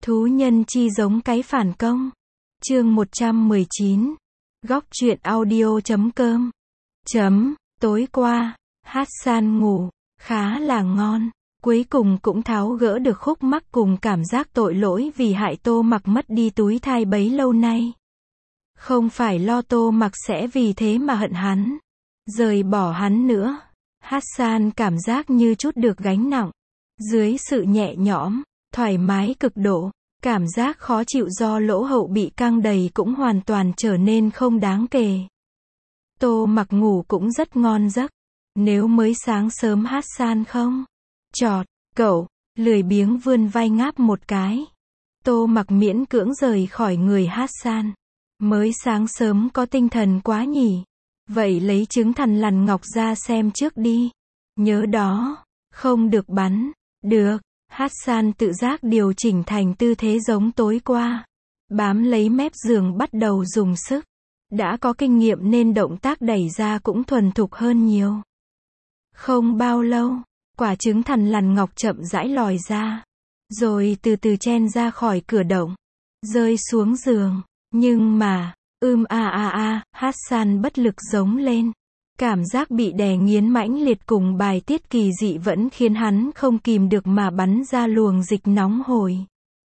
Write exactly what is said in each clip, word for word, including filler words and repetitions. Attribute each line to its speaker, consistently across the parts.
Speaker 1: Thú nhân chi giống cái phản công. Chương một trăm mười chín. Góc truyện audio chấm com. Chấm, tối qua, Hassan ngủ khá là ngon. Cuối cùng cũng tháo gỡ được khúc mắc cùng cảm giác tội lỗi vì hại Tô Mặc mất đi túi thai bấy lâu nay. Không phải lo Tô Mặc sẽ vì thế mà hận hắn, rời bỏ hắn nữa. Hassan cảm giác như chút được gánh nặng. Dưới sự nhẹ nhõm, thoải mái cực độ, cảm giác khó chịu do lỗ hậu bị căng đầy cũng hoàn toàn trở nên không đáng kể. Tô Mặc ngủ cũng rất ngon giấc. Nếu mới sáng sớm Hassan không chọt, cậu, lười biếng vươn vai ngáp một cái. Tô Mặc miễn cưỡng rời khỏi người Hassan. Mới sáng sớm có tinh thần quá nhỉ. Vậy lấy trứng thằn lằn ngọc ra xem trước đi. Nhớ đó, không được bắn. Được. Hassan tự giác điều chỉnh thành tư thế giống tối qua. Bám lấy mép giường bắt đầu dùng sức. Đã có kinh nghiệm nên động tác đẩy ra cũng thuần thục hơn nhiều. Không bao lâu, quả trứng thằn lằn ngọc chậm rãi lòi ra. Rồi từ từ chen ra khỏi cửa động. Rơi xuống giường. Nhưng mà, ưm a a a, Hassan bất lực giống lên. Cảm giác bị đè nghiến mãnh liệt cùng bài tiết kỳ dị vẫn khiến hắn không kìm được mà bắn ra luồng dịch nóng hổi.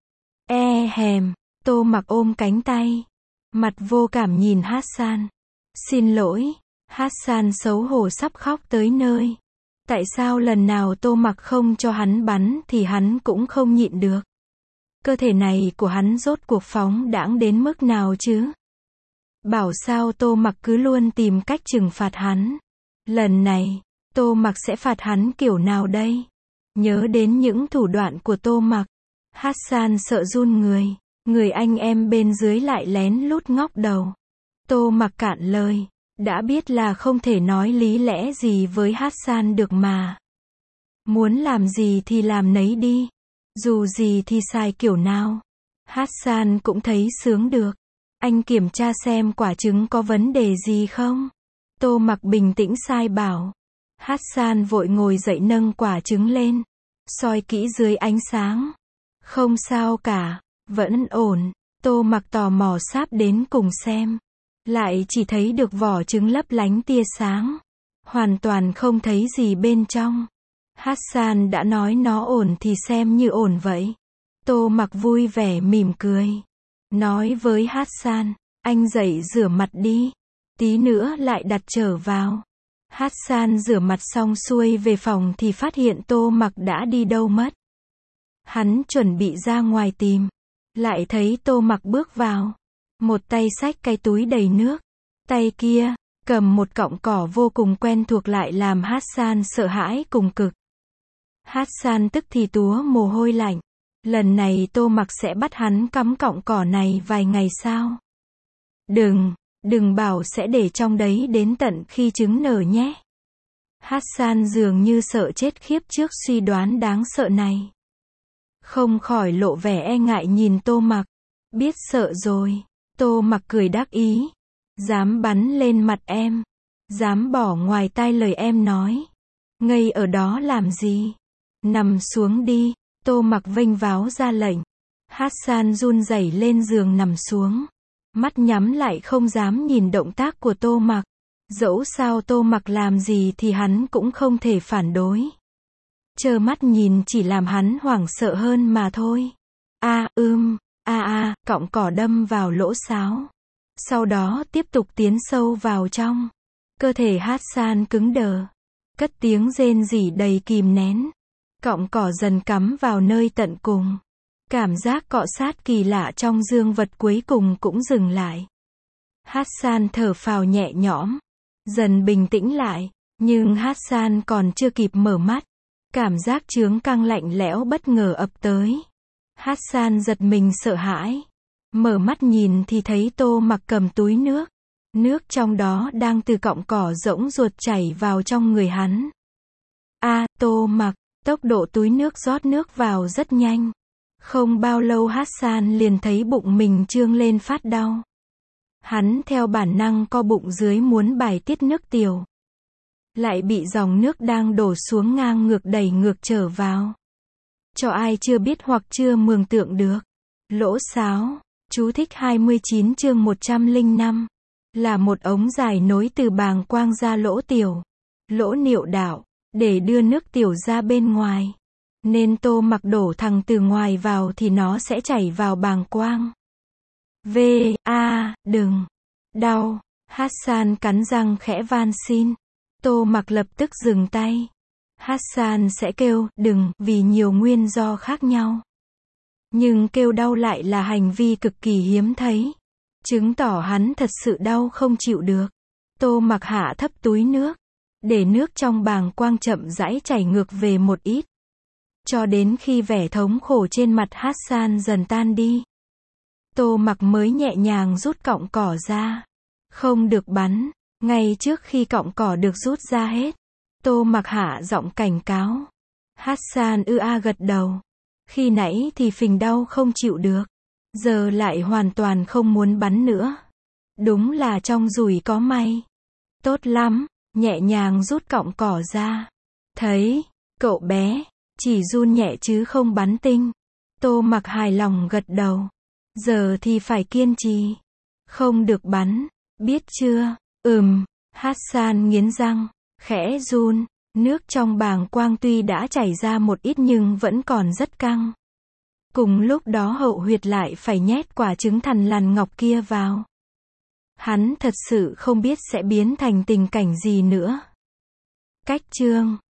Speaker 1: E hèm, Tô Mặc ôm cánh tay. Mặt vô cảm nhìn Hassan. Xin lỗi. Hassan xấu hổ sắp khóc tới nơi. Tại sao lần nào Tô Mặc không cho hắn bắn thì hắn cũng không nhịn được. Cơ thể này của hắn rốt cuộc phóng đãng đến mức nào chứ? Bảo sao Tô Mặc cứ luôn tìm cách trừng phạt hắn. Lần này, Tô Mặc sẽ phạt hắn kiểu nào đây? Nhớ đến những thủ đoạn của Tô Mặc, Hassan sợ run người. Người anh em bên dưới lại lén lút ngóc đầu. Tô Mặc cạn lời. Đã biết là không thể nói lý lẽ gì với Hassan được mà. Muốn làm gì thì làm nấy đi. Dù gì thì xài kiểu nào. Hassan cũng thấy sướng được. Anh kiểm tra xem quả trứng có vấn đề gì không? Tô Mặc bình tĩnh sai bảo. Hassan vội ngồi dậy nâng quả trứng lên. Soi kỹ dưới ánh sáng. Không sao cả. Vẫn ổn. Tô Mặc tò mò sáp đến cùng xem. Lại chỉ thấy được vỏ trứng lấp lánh tia sáng. Hoàn toàn không thấy gì bên trong. Hassan đã nói nó ổn thì xem như ổn vậy. Tô Mặc vui vẻ mỉm cười. Nói với Hassan, anh dậy rửa mặt đi. Tí nữa lại đặt trở vào. Hassan rửa mặt xong xuôi về phòng thì phát hiện Tô Mặc đã đi đâu mất. Hắn chuẩn bị ra ngoài tìm. Lại thấy Tô Mặc bước vào. Một tay xách cái túi đầy nước. Tay kia, cầm một cọng cỏ vô cùng quen thuộc lại làm Hassan sợ hãi cùng cực. Hassan tức thì túa mồ hôi lạnh. Lần này Tô Mặc sẽ bắt hắn cắm cọng cỏ này vài ngày sao? Đừng, đừng bảo sẽ để trong đấy đến tận khi trứng nở nhé. Hassan dường như sợ chết khiếp trước suy đoán đáng sợ này. Không khỏi lộ vẻ e ngại nhìn Tô Mặc. Biết sợ rồi. Tô Mặc cười đắc ý. Dám bắn lên mặt em. Dám bỏ ngoài tai lời em nói. Ngây ở đó làm gì? Nằm xuống đi. Tô Mặc vênh váo ra lệnh. Hassan run rẩy lên giường nằm xuống. Mắt nhắm lại không dám nhìn động tác của Tô Mặc. Dẫu sao Tô Mặc làm gì thì hắn cũng không thể phản đối. Trơ mắt nhìn chỉ làm hắn hoảng sợ hơn mà thôi. A ưm, a a, cọng cỏ đâm vào lỗ sáo. Sau đó tiếp tục tiến sâu vào trong. Cơ thể Hassan cứng đờ. Cất tiếng rên rỉ đầy kìm nén. Cọng cỏ dần cắm vào nơi tận cùng. Cảm giác cọ sát kỳ lạ trong dương vật cuối cùng cũng dừng lại. Hassan thở phào nhẹ nhõm. Dần bình tĩnh lại. Nhưng Hassan còn chưa kịp mở mắt. Cảm giác chướng căng lạnh lẽo bất ngờ ập tới. Hassan giật mình sợ hãi. Mở mắt nhìn thì thấy Tô Mặc cầm túi nước. Nước trong đó đang từ cọng cỏ rỗng ruột chảy vào trong người hắn. A, Tô Mặc. Tốc độ túi nước rót nước vào rất nhanh. Không bao lâu Hassan liền thấy bụng mình trương lên phát đau. Hắn theo bản năng co bụng dưới muốn bài tiết nước tiểu. Lại bị dòng nước đang đổ xuống ngang ngược đẩy ngược trở vào. Cho ai chưa biết hoặc chưa mường tượng được. Lỗ sáo. Chú thích hai mươi chín chương một trăm lẻ năm. Là một ống dài nối từ bàng quang ra lỗ tiểu, lỗ niệu đạo, để đưa nước tiểu ra bên ngoài. Nên Tô Mặc đổ thẳng từ ngoài vào thì nó sẽ chảy vào bàng quang. V. A. Đừng. Đau. Hassan cắn răng khẽ van xin. Tô Mặc lập tức dừng tay. Hassan sẽ kêu, đừng, vì nhiều nguyên do khác nhau. Nhưng kêu đau lại là hành vi cực kỳ hiếm thấy. Chứng tỏ hắn thật sự đau không chịu được. Tô Mặc hạ thấp túi nước. Để nước trong bàng quang chậm rãi chảy ngược về một ít. Cho đến khi vẻ thống khổ trên mặt Hassan dần tan đi. Tô Mặc mới nhẹ nhàng rút cọng cỏ ra. Không được bắn. Ngay trước khi cọng cỏ được rút ra hết, Tô Mặc hạ giọng cảnh cáo. Hassan ư a gật đầu. Khi nãy thì phình đau không chịu được. Giờ lại hoàn toàn không muốn bắn nữa. Đúng là trong rủi có may. Tốt lắm. Nhẹ nhàng rút cọng cỏ ra. Thấy, cậu bé, chỉ run nhẹ chứ không bắn tinh. Tô Mặc hài lòng gật đầu. Giờ thì phải kiên trì. Không được bắn. Biết chưa? Ừm. Hassan nghiến răng. Khẽ run. Nước trong bàng quang tuy đã chảy ra một ít nhưng vẫn còn rất căng. Cùng lúc đó hậu huyệt lại phải nhét quả trứng thằn lằn ngọc kia vào. Hắn thật sự không biết sẽ biến thành tình cảnh gì nữa. Cách chương